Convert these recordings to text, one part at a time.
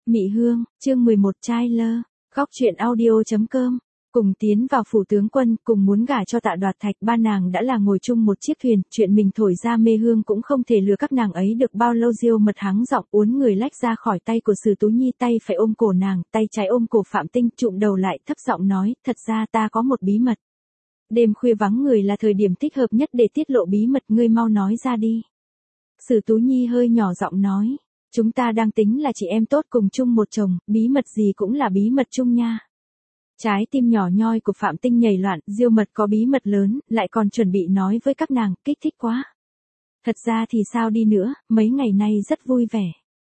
Mị Hương, chương 11 trai lơ, góc truyện audio.com. Cùng tiến vào phủ tướng quân, cùng muốn gả cho Tạ Đoạt Thạch, ba nàng đã là ngồi chung một chiếc thuyền, chuyện mình thổi ra mê hương cũng không thể lừa các nàng ấy được bao lâu. Diêu Mật hắng giọng uốn người lách ra khỏi tay của Sử Tú Nhi, tay phải ôm cổ nàng, tay trái ôm cổ Phạm Tinh, trụm đầu lại thấp giọng nói, thật ra ta có một bí mật. Đêm khuya vắng người là thời điểm thích hợp nhất để tiết lộ bí mật, ngươi mau nói ra đi. Sử Tú Nhi hơi nhỏ giọng nói, chúng ta đang tính là chị em tốt cùng chung một chồng, bí mật gì cũng là bí mật chung nha. Trái tim nhỏ nhoi của Phạm Tinh nhảy loạn, Diêu Mật có bí mật lớn, lại còn chuẩn bị nói với các nàng, kích thích quá. Thật ra thì sao đi nữa, mấy ngày nay rất vui vẻ.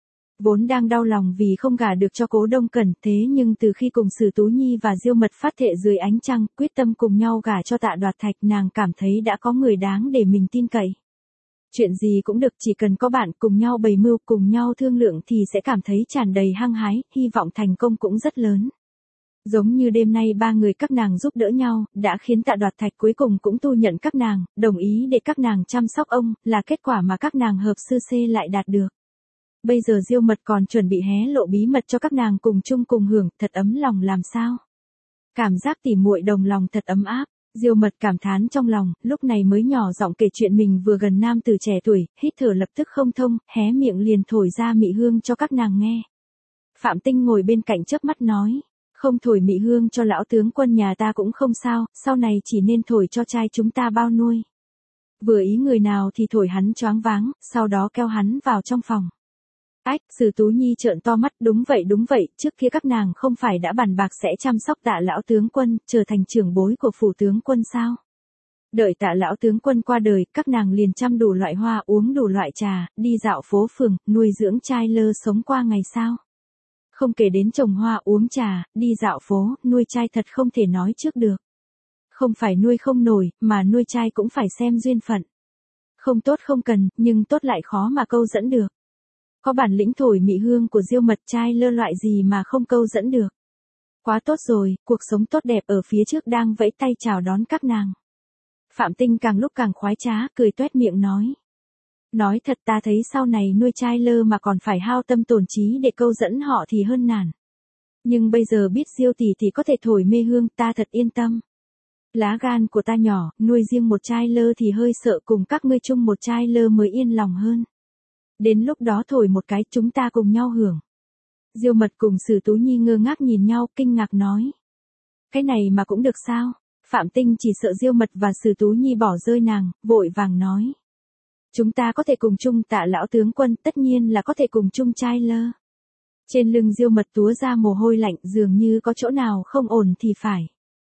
Vốn đang đau lòng vì không gả được cho Cố Đông Cẩn, thế nhưng từ khi cùng Sử Tú Nhi và Diêu Mật phát thệ dưới ánh trăng, quyết tâm cùng nhau gả cho Tạ Đoạt Thạch, nàng cảm thấy đã có người đáng để mình tin cậy. Chuyện gì cũng được, chỉ cần có bạn cùng nhau bày mưu, cùng nhau thương lượng thì sẽ cảm thấy tràn đầy hăng hái, hy vọng thành công cũng rất lớn. Giống như đêm nay ba người các nàng giúp đỡ nhau, đã khiến Tạ Đoạt Thạch cuối cùng cũng thu nhận các nàng, đồng ý để các nàng chăm sóc ông, là kết quả mà các nàng hợp sư xê lại đạt được. Bây giờ Diêu Mật còn chuẩn bị hé lộ bí mật cho các nàng cùng chung cùng hưởng, thật ấm lòng làm sao. Cảm giác tỉ muội đồng lòng thật ấm áp. Diêu Mật cảm thán trong lòng, lúc này mới nhỏ giọng kể chuyện mình vừa gần nam tử trẻ tuổi, hít thở lập tức không thông, hé miệng liền thổi ra mị hương cho các nàng nghe. Phạm Tinh ngồi bên cạnh chớp mắt nói, không thổi mị hương cho lão tướng quân nhà ta cũng không sao, sau này chỉ nên thổi cho trai chúng ta bao nuôi. Vừa ý người nào thì thổi hắn choáng váng, sau đó kéo hắn vào trong phòng. Ách, Sử Tú Nhi trợn to mắt, đúng vậy, trước kia các nàng không phải đã bàn bạc sẽ chăm sóc Tạ lão tướng quân, trở thành trưởng bối của phủ tướng quân sao? Đợi Tạ lão tướng quân qua đời, các nàng liền chăm đủ loại hoa, uống đủ loại trà, đi dạo phố phường, nuôi dưỡng trai lơ sống qua ngày sao? Không kể đến trồng hoa, uống trà, đi dạo phố, nuôi trai thật không thể nói trước được. Không phải nuôi không nổi, mà nuôi trai cũng phải xem duyên phận. Không tốt không cần, nhưng tốt lại khó mà câu dẫn được. Có bản lĩnh thổi mị hương của Diêu Mật, trai lơ loại gì mà không câu dẫn được. Quá tốt rồi, cuộc sống tốt đẹp ở phía trước đang vẫy tay chào đón các nàng. Phạm Tinh càng lúc càng khoái trá, cười toét miệng nói. Nói thật, ta thấy sau này nuôi trai lơ mà còn phải hao tâm tổn trí để câu dẫn họ thì hơn nản. Nhưng bây giờ biết Diêu tỷ thì có thể thổi mê hương, ta thật yên tâm. Lá gan của ta nhỏ, nuôi riêng một trai lơ thì hơi sợ, cùng các ngươi chung một trai lơ mới yên lòng hơn. Đến lúc đó thổi một cái, chúng ta cùng nhau hưởng. Diêu Mật cùng Sử Tú Nhi ngơ ngác nhìn nhau, kinh ngạc nói. Cái này mà cũng được sao? Phạm Tinh chỉ sợ Diêu Mật và Sử Tú Nhi bỏ rơi nàng, vội vàng nói. Chúng ta có thể cùng chung Tạ lão tướng quân, tất nhiên là có thể cùng chung trai lơ. Trên lưng Diêu Mật túa ra mồ hôi lạnh, dường như có chỗ nào không ổn thì phải.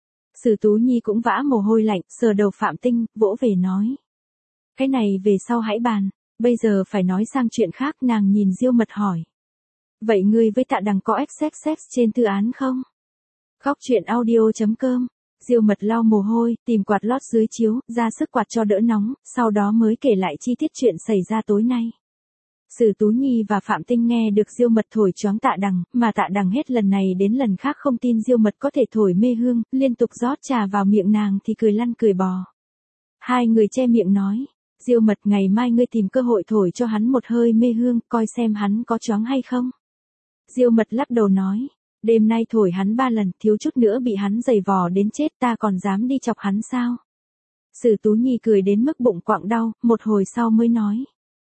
Sử Tú Nhi cũng vã mồ hôi lạnh, sờ đầu Phạm Tinh, vỗ về nói. Cái này về sau hãy bàn. Bây giờ phải nói sang chuyện khác, nàng nhìn Diêu Mật hỏi. Vậy ngươi với Tạ Đằng có XXX trên thư án không? Góc truyện audio.com. Diêu Mật lau mồ hôi, tìm quạt lót dưới chiếu, ra sức quạt cho đỡ nóng, sau đó mới kể lại chi tiết chuyện xảy ra tối nay. Sử Tú Nhi và Phạm Tinh nghe được Diêu Mật thổi choáng Tạ Đằng, mà Tạ Đằng hết lần này đến lần khác không tin Diêu Mật có thể thổi mê hương, liên tục rót trà vào miệng nàng thì cười lăn cười bò. Hai người che miệng nói. Diêu Mật, ngày mai ngươi tìm cơ hội thổi cho hắn một hơi mê hương, coi xem hắn có choáng hay không. Diêu Mật lắc đầu nói, đêm nay thổi hắn 3 lần, thiếu chút nữa bị hắn giày vò đến chết, ta còn dám đi chọc hắn sao? Sử Tú Nhi cười đến mức bụng quặn đau, một hồi sau mới nói.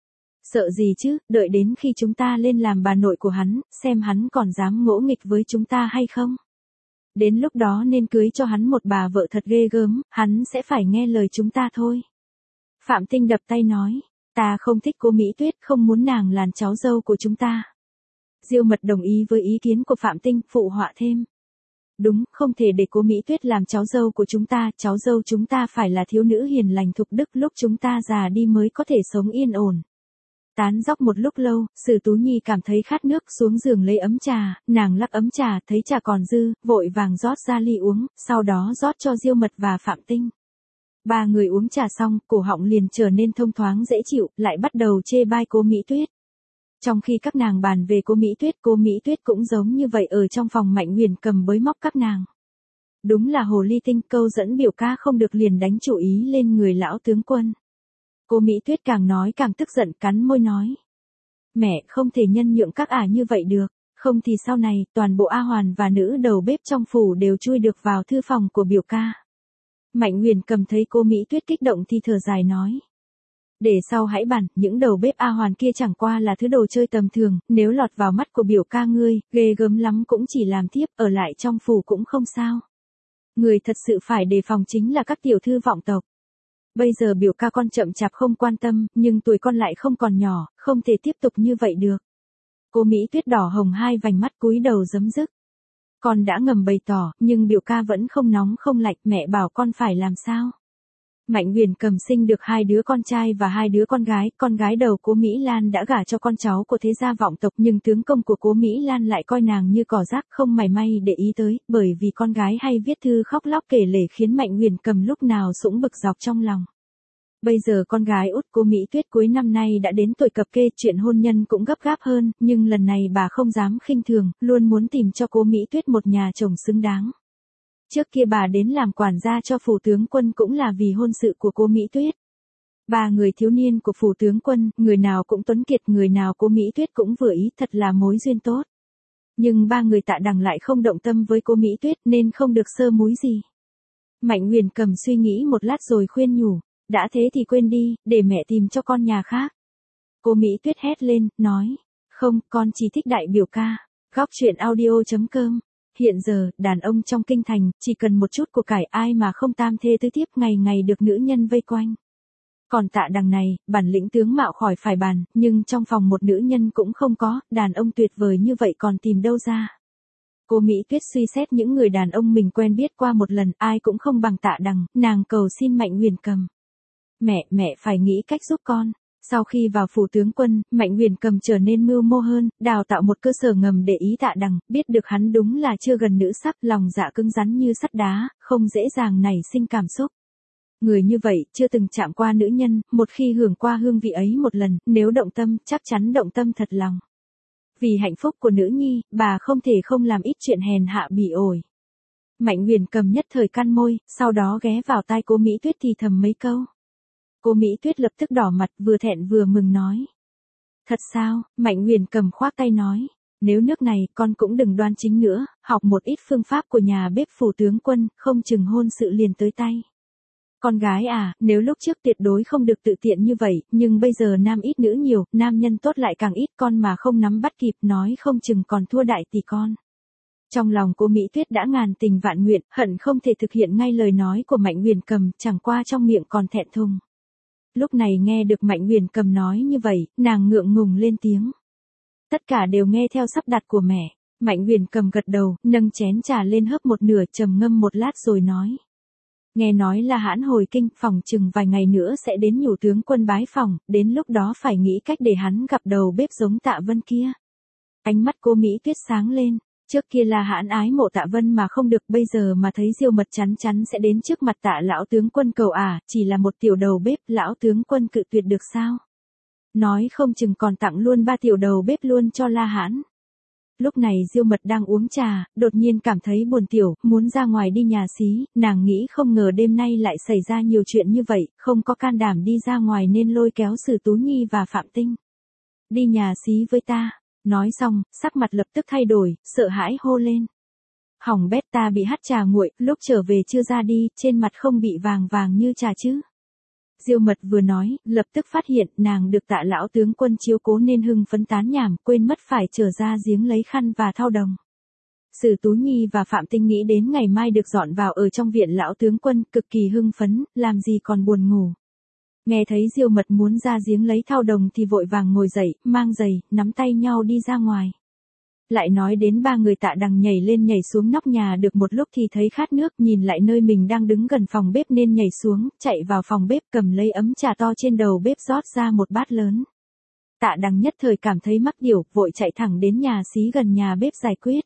Sợ gì chứ, đợi đến khi chúng ta lên làm bà nội của hắn, xem hắn còn dám ngỗ nghịch với chúng ta hay không. Đến lúc đó nên cưới cho hắn một bà vợ thật ghê gớm, hắn sẽ phải nghe lời chúng ta thôi. Phạm Tinh đập tay nói, ta không thích cô Mỹ Tuyết, không muốn nàng làm cháu dâu của chúng ta. Diêu Mật đồng ý với ý kiến của Phạm Tinh, phụ họa thêm. Đúng, không thể để cô Mỹ Tuyết làm cháu dâu của chúng ta, cháu dâu chúng ta phải là thiếu nữ hiền lành thục đức, lúc chúng ta già đi mới có thể sống yên ổn. Tán dóc một lúc lâu, Sử Tú Nhi cảm thấy khát nước, xuống giường lấy ấm trà, nàng lắc ấm trà, thấy trà còn dư, vội vàng rót ra ly uống, sau đó rót cho Diêu Mật và Phạm Tinh. Ba người uống trà xong, cổ họng liền trở nên thông thoáng dễ chịu, lại bắt đầu chê bai cô Mỹ Tuyết. Trong khi các nàng bàn về cô Mỹ Tuyết cũng giống như vậy ở trong phòng Mạnh Huyền cầm bới móc các nàng. Đúng là hồ ly tinh, câu dẫn biểu ca không được liền đánh chủ ý lên người lão tướng quân. Cô Mỹ Tuyết càng nói càng tức giận, cắn môi nói. Mẹ, không thể nhân nhượng các ả như vậy được. không thì sau này, toàn bộ A Hoàn và nữ đầu bếp trong phủ đều chui được vào thư phòng của biểu ca. Mạnh Huyền Cầm thấy cô Mỹ Tuyết kích động thì thở dài nói. Để sau hãy bàn, những đầu bếp A Hoàn kia chẳng qua là thứ đồ chơi tầm thường, nếu lọt vào mắt của biểu ca ngươi, ghê gớm lắm cũng chỉ làm tiếp, ở lại trong phủ cũng không sao. Người thật sự phải đề phòng chính là các tiểu thư vọng tộc. Bây giờ biểu ca con chậm chạp không quan tâm, nhưng tuổi con lại không còn nhỏ, không thể tiếp tục như vậy được. Cô Mỹ Tuyết đỏ hồng hai vành mắt cúi đầu giấm dứt. Con đã ngầm bày tỏ, nhưng biểu ca vẫn không nóng không lạnh, mẹ bảo con phải làm sao? Mạnh Huyền Cầm sinh được 2 đứa con trai và 2 đứa con gái đầu cố Mỹ Lan đã gả cho con cháu của thế gia vọng tộc nhưng tướng công của cố Mỹ Lan lại coi nàng như cỏ rác không mảy may để ý tới, bởi vì con gái hay viết thư khóc lóc kể lể khiến Mạnh Huyền Cầm lúc nào cũng bực dọc trong lòng. Bây giờ con gái út cô Mỹ Tuyết cuối năm nay đã đến tuổi cập kê, chuyện hôn nhân cũng gấp gáp hơn, nhưng lần này bà không dám khinh thường, luôn muốn tìm cho cô Mỹ Tuyết một nhà chồng xứng đáng. Trước kia bà đến làm quản gia cho phủ tướng quân cũng là vì hôn sự của cô Mỹ Tuyết. 3 người thiếu niên của phủ tướng quân, người nào cũng tuấn kiệt, người nào cô Mỹ Tuyết cũng vừa ý, thật là mối duyên tốt. Nhưng 3 người Tạ Đằng lại không động tâm với cô Mỹ Tuyết nên không được sơ múi gì. Mạnh Huyền Cầm suy nghĩ một lát rồi khuyên nhủ, đã thế thì quên đi, để mẹ tìm cho con nhà khác. Cô Mỹ Tuyết hét lên, nói, không, con chỉ thích đại biểu ca. Góc truyện audio.com. Hiện giờ, đàn ông trong kinh thành, chỉ cần một chút của cải, ai mà không tam thê tứ thiếp, ngày ngày được nữ nhân vây quanh. Còn Tạ Đằng này, bản lĩnh tướng mạo khỏi phải bàn, nhưng trong phòng một nữ nhân cũng không có, đàn ông tuyệt vời như vậy còn tìm đâu ra. Cô Mỹ Tuyết suy xét những người đàn ông mình quen biết qua một lần, ai cũng không bằng Tạ Đằng, nàng cầu xin Mạnh Huyền Cầm. Mẹ phải nghĩ cách giúp con. Sau khi vào phủ tướng quân, Mạnh Huyền Cầm trở nên mưu mô hơn, đào tạo một cơ sở ngầm để ý Tạ Đằng, biết được hắn đúng là chưa gần nữ sắc, lòng dạ cứng rắn như sắt đá, không dễ dàng nảy sinh cảm xúc. Người như vậy, chưa từng chạm qua nữ nhân, một khi hưởng qua hương vị ấy một lần, nếu động tâm, chắc chắn động tâm thật lòng. Vì hạnh phúc của nữ nhi, bà không thể không làm ít chuyện hèn hạ bỉ ổi. Mạnh Huyền Cầm nhất thời căn môi, sau đó ghé vào tai cô Mỹ Tuyết thì thầm mấy câu. Cô Mỹ Tuyết lập tức đỏ mặt, vừa thẹn vừa mừng nói. Thật sao? Mạnh Huyền Cầm khoác tay nói. Nếu nước này, con cũng đừng đoan chính nữa, học một ít phương pháp của nhà bếp phủ tướng quân, không chừng hôn sự liền tới tay. Con gái à, nếu lúc trước tuyệt đối không được tự tiện như vậy, nhưng bây giờ nam ít nữ nhiều, nam nhân tốt lại càng ít, con mà không nắm bắt kịp, nói không chừng còn thua đại tỷ con. Trong lòng cô Mỹ Tuyết đã ngàn tình vạn nguyện, hận không thể thực hiện ngay lời nói của Mạnh Huyền Cầm, chẳng qua trong miệng còn thẹn thùng. Lúc này nghe được Mạnh Huyền Cầm nói như vậy, nàng ngượng ngùng lên tiếng. Tất cả đều nghe theo sắp đặt của mẹ. Mạnh Huyền Cầm gật đầu, nâng chén trà lên hớp một nửa, trầm ngâm một lát rồi nói. Nghe nói là hãn hồi kinh, phòng chừng vài ngày nữa sẽ đến nhủ tướng quân bái phòng, đến lúc đó phải nghĩ cách để hắn gặp đầu bếp giống Tạ Vân kia. Ánh mắt cô Mỹ Tuyết sáng lên. Trước kia là hãn ái mộ Tạ Vân mà không được, bây giờ mà thấy Diêu Mật chắn chắn sẽ đến trước mặt Tạ lão tướng quân cầu chỉ là một tiểu đầu bếp, lão tướng quân cự tuyệt được sao? Nói không chừng còn tặng luôn 3 tiểu đầu bếp luôn cho La Hãn. Lúc này Diêu Mật đang uống trà, đột nhiên cảm thấy buồn tiểu, muốn ra ngoài đi nhà xí, nàng nghĩ không ngờ đêm nay lại xảy ra nhiều chuyện như vậy, không có can đảm đi ra ngoài nên lôi kéo Sử Tú Nhi và Phạm Tinh. Đi nhà xí với ta. Nói xong, sắc mặt lập tức thay đổi, sợ hãi hô lên. Hỏng bét, ta bị hắt trà nguội, lúc trở về chưa ra đi, trên mặt không bị vàng vàng như trà chứ. Diêu Mật vừa nói, lập tức phát hiện nàng được Tạ lão tướng quân chiếu cố nên hưng phấn tán nhảm, quên mất phải trở ra giếng lấy khăn và thau đồng. Sử Tú Nhi và Phạm Tinh nghĩ đến ngày mai được dọn vào ở trong viện lão tướng quân, cực kỳ hưng phấn, làm gì còn buồn ngủ. Nghe thấy Diêu Mật muốn ra giếng lấy thau đồng thì vội vàng ngồi dậy, mang giày, nắm tay nhau đi ra ngoài. Lại nói đến 3 người Tạ Đằng nhảy lên nhảy xuống nóc nhà được một lúc thì thấy khát nước, nhìn lại nơi mình đang đứng gần phòng bếp nên nhảy xuống, chạy vào phòng bếp cầm lấy ấm trà to trên đầu bếp rót ra một bát lớn. Tạ Đằng nhất thời cảm thấy mắc điều, vội chạy thẳng đến nhà xí gần nhà bếp giải quyết.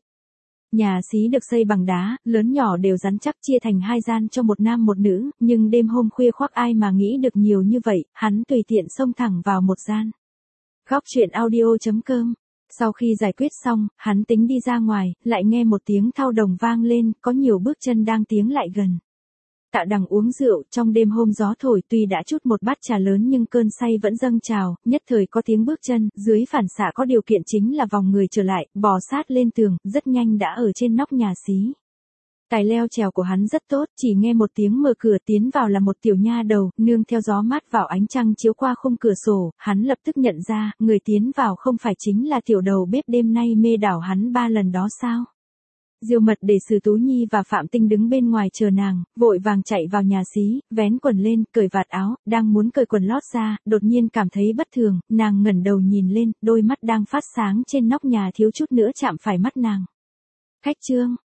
Nhà xí được xây bằng đá, lớn nhỏ đều rắn chắc, chia thành 2 gian cho một nam một nữ, nhưng đêm hôm khuya khoác ai mà nghĩ được nhiều như vậy, hắn tùy tiện xông thẳng vào một gian. Góc truyện audio.com. Sau khi giải quyết xong, hắn tính đi ra ngoài, lại nghe một tiếng thau đồng vang lên, có nhiều bước chân đang tiến lại gần. Tạ Đằng uống rượu, trong đêm hôm gió thổi tuy đã chút một bát trà lớn nhưng cơn say vẫn dâng trào, nhất thời có tiếng bước chân, dưới phản xạ có điều kiện chính là vòng người trở lại, bò sát lên tường, rất nhanh đã ở trên nóc nhà xí. Tài leo trèo của hắn rất tốt, chỉ nghe một tiếng mở cửa tiến vào là một tiểu nha đầu, nương theo gió mát vào ánh trăng chiếu qua khung cửa sổ, hắn lập tức nhận ra, người tiến vào không phải chính là tiểu đầu bếp đêm nay mê đảo hắn 3 lần đó sao? Diêu Mật để Sử Tú Nhi và Phạm Tinh đứng bên ngoài chờ nàng, vội vàng chạy vào nhà xí, vén quần lên, cởi vạt áo, đang muốn cởi quần lót ra, đột nhiên cảm thấy bất thường, nàng ngẩng đầu nhìn lên, đôi mắt đang phát sáng trên nóc nhà thiếu chút nữa chạm phải mắt nàng. Khách Trương,